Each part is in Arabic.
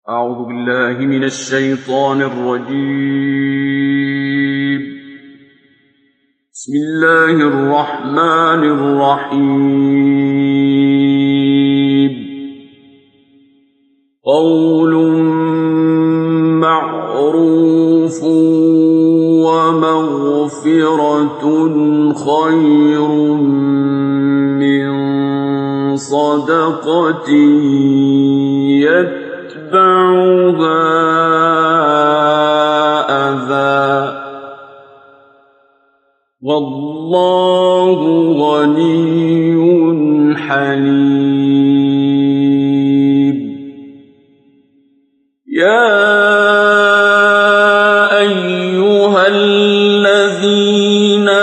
أعوذ بالله من الشيطان الرجيم. بسم الله الرحمن الرحيم. قول معروف ومغفرة خير من صدقة يتبعها أذى والله غني حليم. يا أيها الذين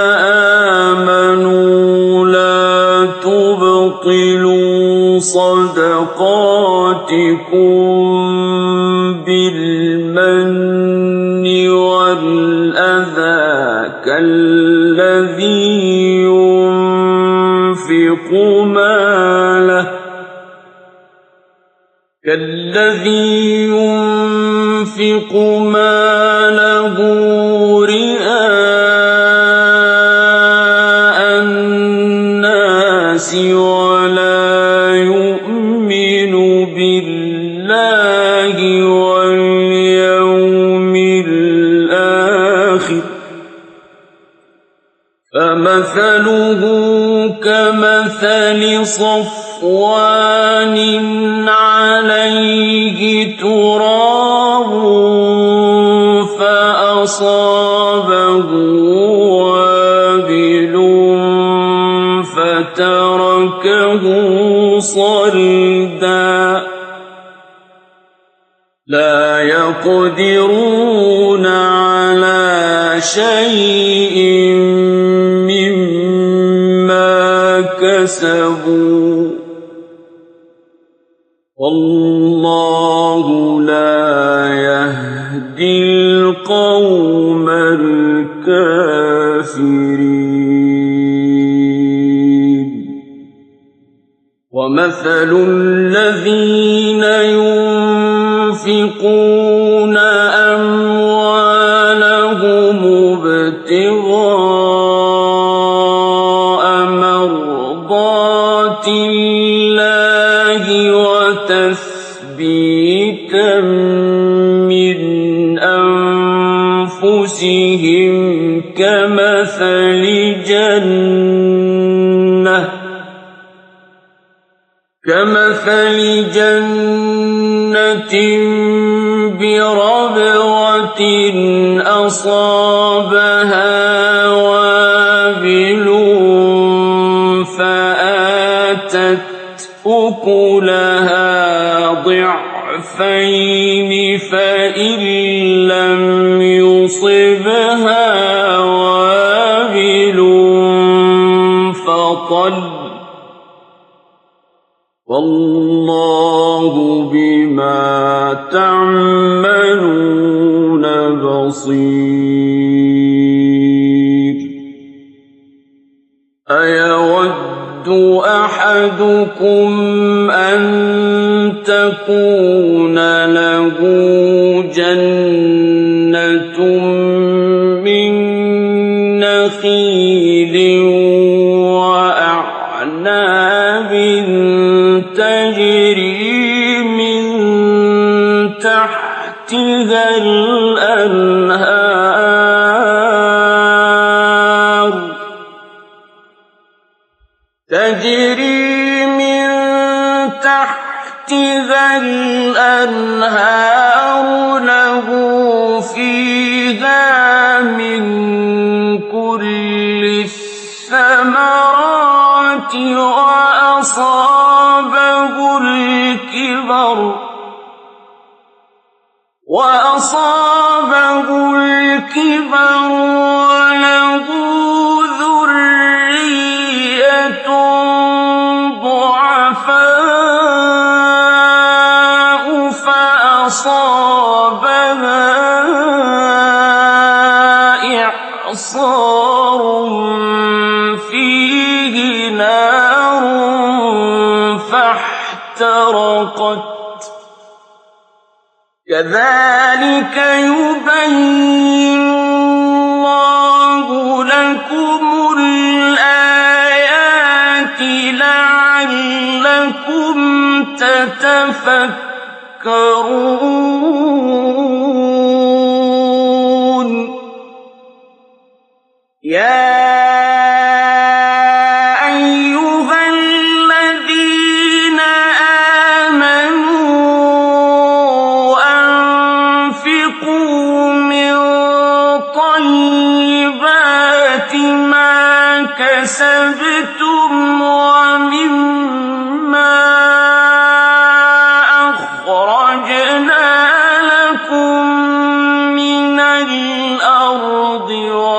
آمنوا لا تبطلوا صدقاتكم بالمن والأذى كالذي ينفق ماله رئاء الناس ولا يؤمن بالله واليوم الآخر فمثله كمثل صفوان عليه تراب فأصابه وابل فتركه صلدا لا يقدرون على شيء مما كسبوا والله لا يهدي القوم الكافرين. ومثل الذين ينفقون أموالهم ابتغاء مرضات الله وتثبيتا من أنفسهم كمثل جنة بربوة أصابها وابل فآتت أكلها ضعفين فإن لم يصبها وابل فطل والله بما تعملون بصير. أيود أحدكم أن تكون له جنة من نخيل وأعناب تجري من تحتها الأنهار له فيها من كل الثمرات وأصابه الكبر وله ذرية ضعفاء فأصابها إعصار فيه نار فاحترقت كذلك يبين الله لكم الآيات لعلكم تتفكرون. يا أيها الذين آمنوا أنفقوا من طيبات ما كسبتم ومما أخرجنا لكم من الأرض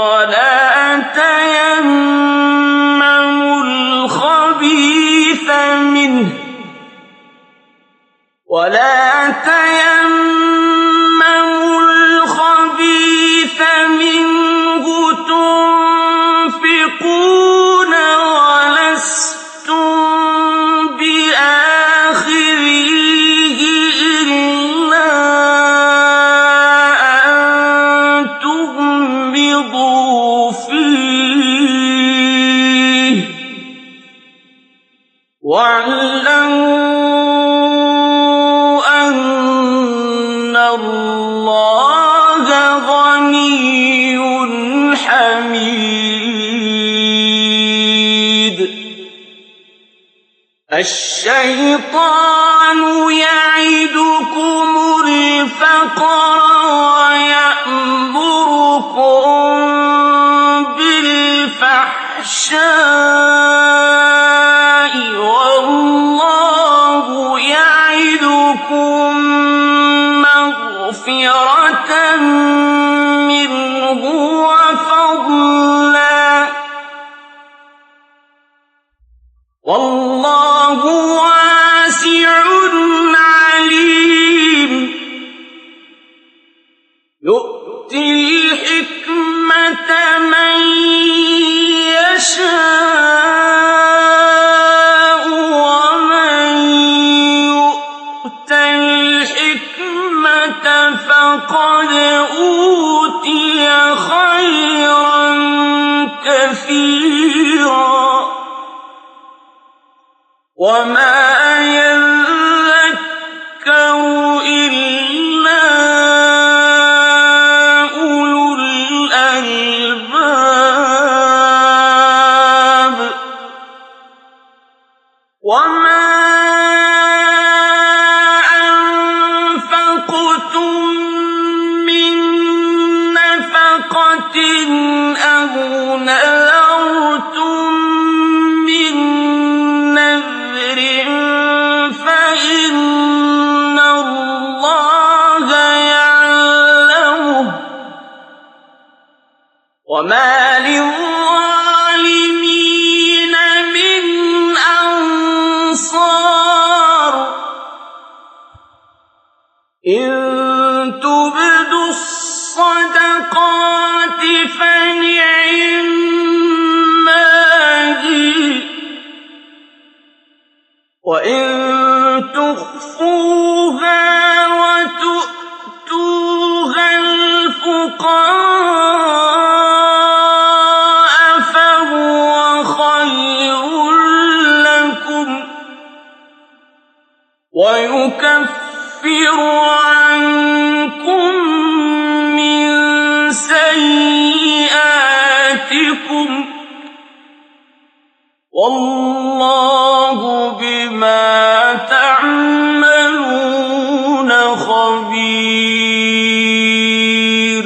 ولا تيمموا الخبيث منه تنفقون ولستم بآخذيه إلا أن تغمضوا فيه واعلموا الله غني حميد. الشيطان يعدكم الفقر ويأمركم بالفحشاء والله يعدكم مغفرة منه وفضلا والله واسع عليم. يؤتي الحكمة من يشاء ومن يؤت الحكمة فقد أوتي خيرا كثيرا وما يذكر إلا أولو الألباب. وما أنفقتم من نفقة أو نذرتم من نذر فإن الله يعلمه وما للظالمين من أنصار. إن تبدوا الصدقات فنعما هي وإن تخفوها وتؤتوها الفقراء فهو خير لكم ويكفر عنكم من سيئاتكم والله بما تعملون خبير.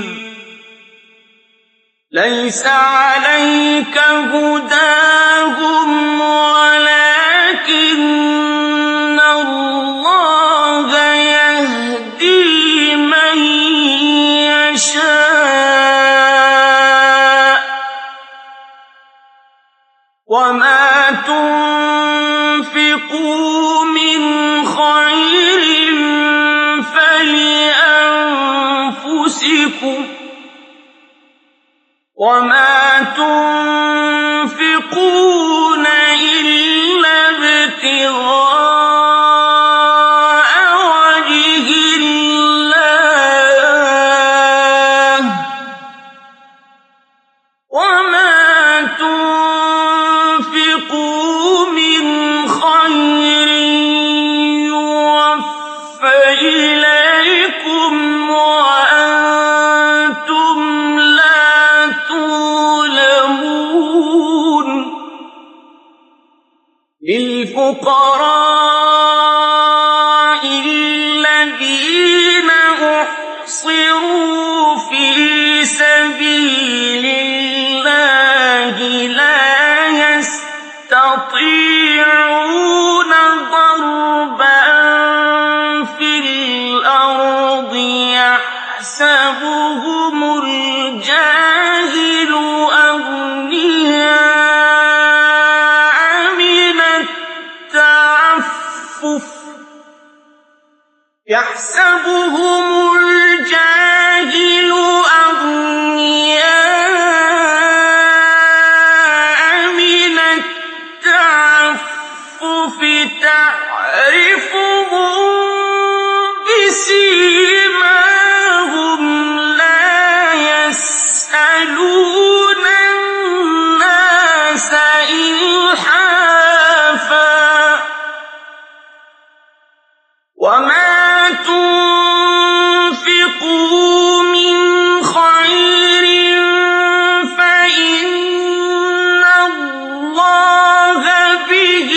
ليس عليك هداهم ولكن الله يهدي من يشاء وما تنفقوا من خير فلأنفسكم وما تنفقون إلا ابتغاء وجه الله الذين أحصروا في سبيل الله لا يستطيعون ضربا في الأرض يحسبهم الجاهل أغنياء من التعفف تعرفهم بسيماهم لا يسألون الناس إلحافا وما تنفقوا من خير فإن الله به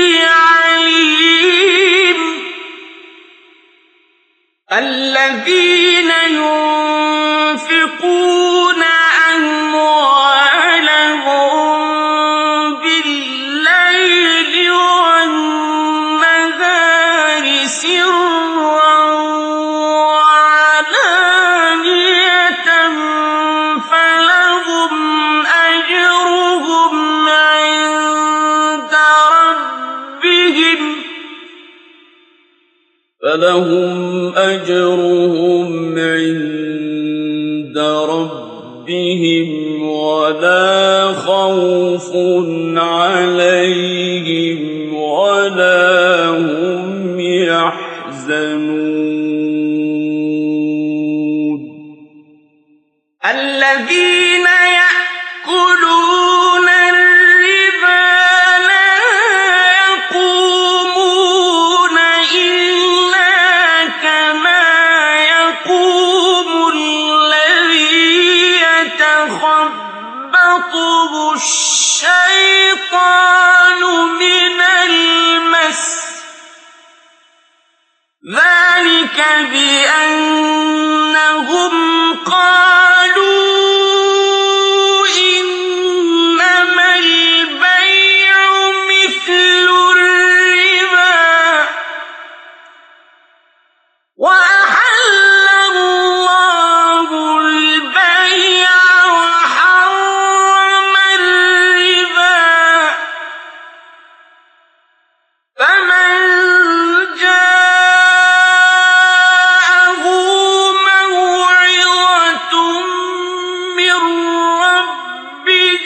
عليم الذين ينفقون أموالهم بالليل والنهار سرا وعلانية فلهم أجرهم عند ربهم ولا خوف عليهم ولا هم يحزنون الذين يأكلون الربا لا يقومون إلا كما يقوم الذي يتخبطه الشيطان من المس ذلك بأنهم قالوا إنما البيع مثل الربا وأحل الله البيع وحرم الربا فمن جاءه موعظة من ربه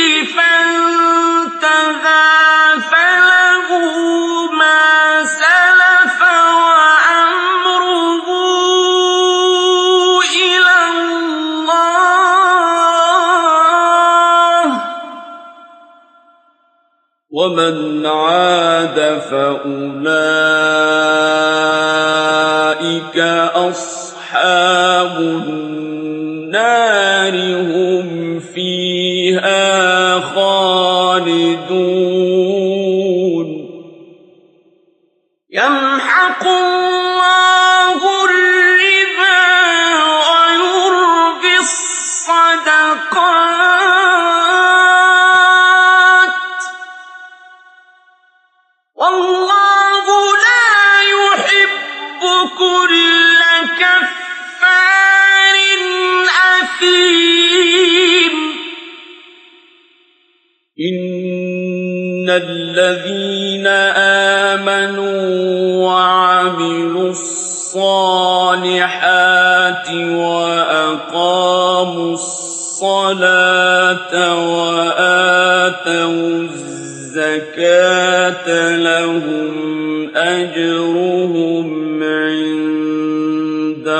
فانتهى فله ما سلف وأمره إلى الله ومن عاد فأولئك أصحاب النار هم فيها خالدون يمحق الله الربا ويربي الصدقات والله لا يحب كل كفار أثيم إن الذين آمنوا وعملوا الصالحات وأقاموا الصلاة وآتوا الزكاة لهم أجرهم عند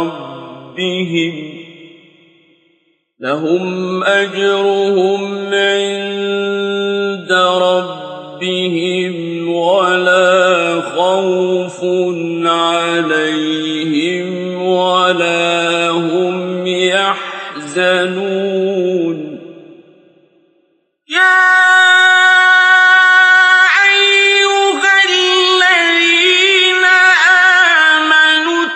ربهم ولا خوف عليهم ولا هم يحزنون يا أيها الذين آمنوا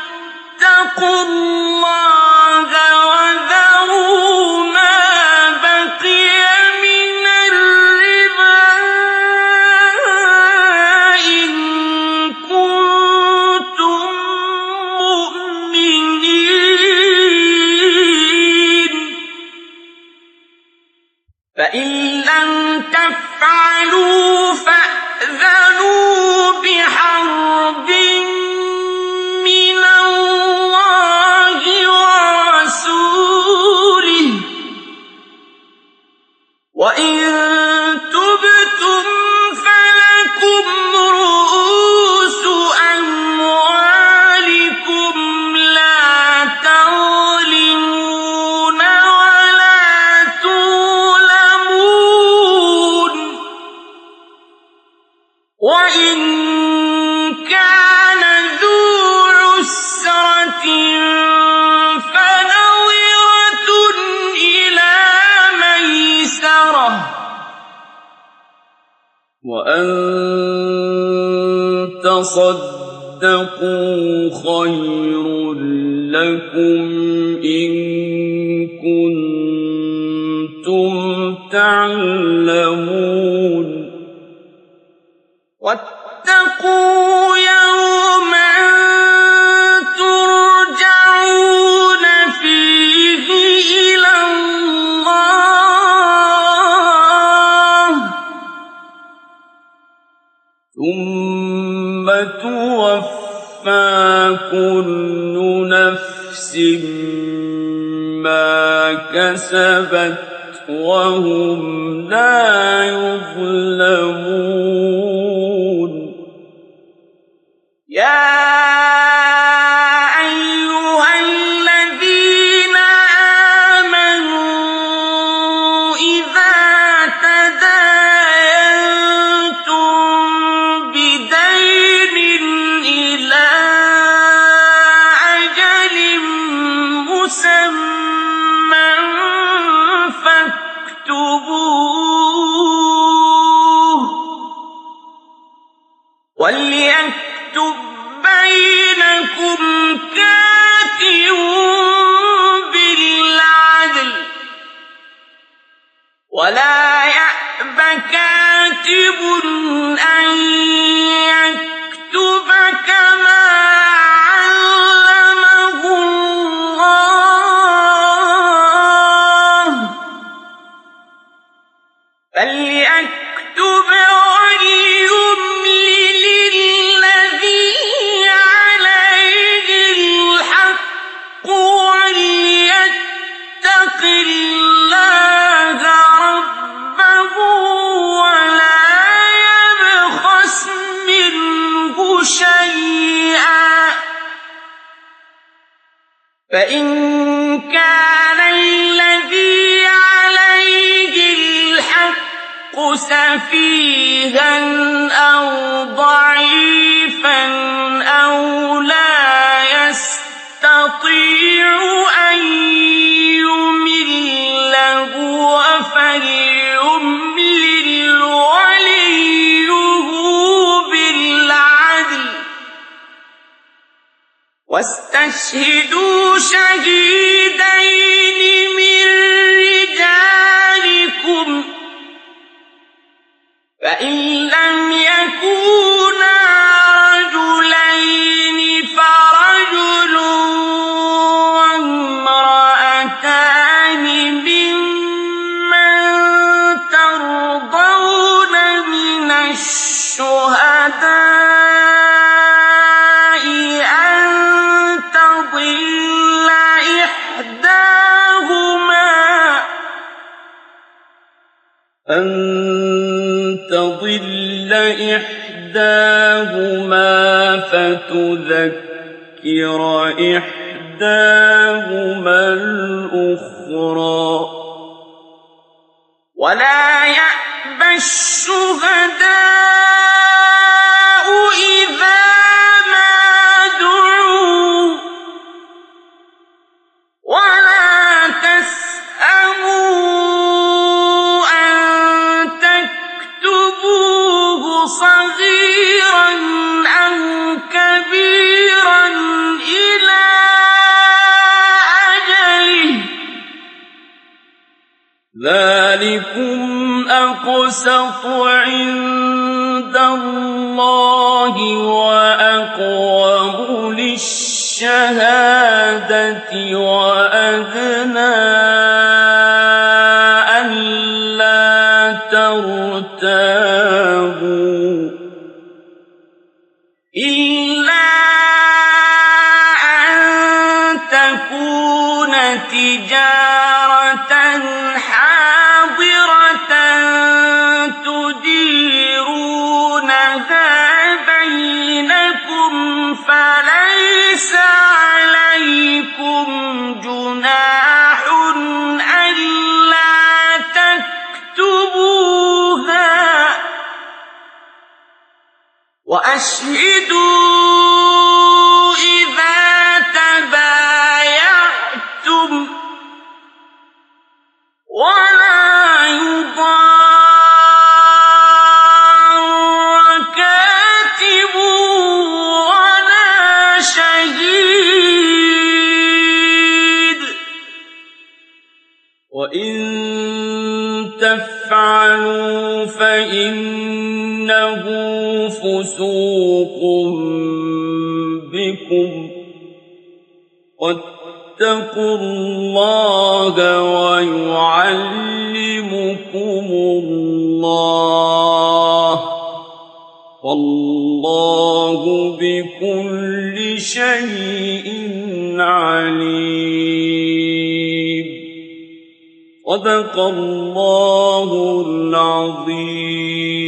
لم تفعلوا فأذنوا بحرب من الله ورسوله وإن تبتم فلكم رؤوس أموالكم لا تظلمون ولا تظلمون وإن كان ذو عسرة فنظرة إلى ميسرة وأن تصدقوا خير لكم إن كنتم تعلمون واتقوا يوما ترجعون فيه إلى الله ثم توفى كل نفس ما كسبت وهم لا يظلمون يا أيها الذين آمنوا إذا تداينتم بدين إلى أجل مسمى فاكتبوه وليكتب بينكم كاتب بالعدل ولا يأب كاتب أن يكتب كما علمه الله فليكتب وليملل الذي عليه الحق وليتق الله ربه ولا يبخس منه شيئا فإن كان الذي عليه الحق سفيها أو ضعيفا أو لا يستطيع أن يمل هو فليملل وليه بالعدل واستشهدوا شهيدين من رجالكم فإن لم يكونا رجلين فرجل وامرأتان ممن ترضون من الشهداء أن تضل إحداهما فتذكر إحداهما الأخرى ولا يأبى الشهداء إذا ما دعوا ولا تسأموا أن تكتبوه صغيرا أو كبيرا إلى أجله ذلكم أقسط عند الله وأقوم للشهادة وأدنى ألا تِجَارَةً حَاضِرَةً تُدِيرُونَهَا بَيْنَكُمْ فَلَيْسَ عَلَيْكُمْ جُنَاحٌ أَلَّا تَكْتُبُوهَا ۗ وَأَشْهِدُوا إِذَا تَبَايَعْتُمْ ۚ وَلَا يُضَارَّ كَاتِبٌ وَلَا شَهِيدٌ ۚ وَإِن تَفْعَلُوا فَإِنَّهُ فُسُوقٌ بِكُمْ ۗ وَاتَّقُوا اللَّهَ وَيُعَلِّمُكُمُ اللَّهُ ۗ وَاللَّهُ بِكُلِّ شَيْءٍ عَلِيمٌ. صدق الله العظيم.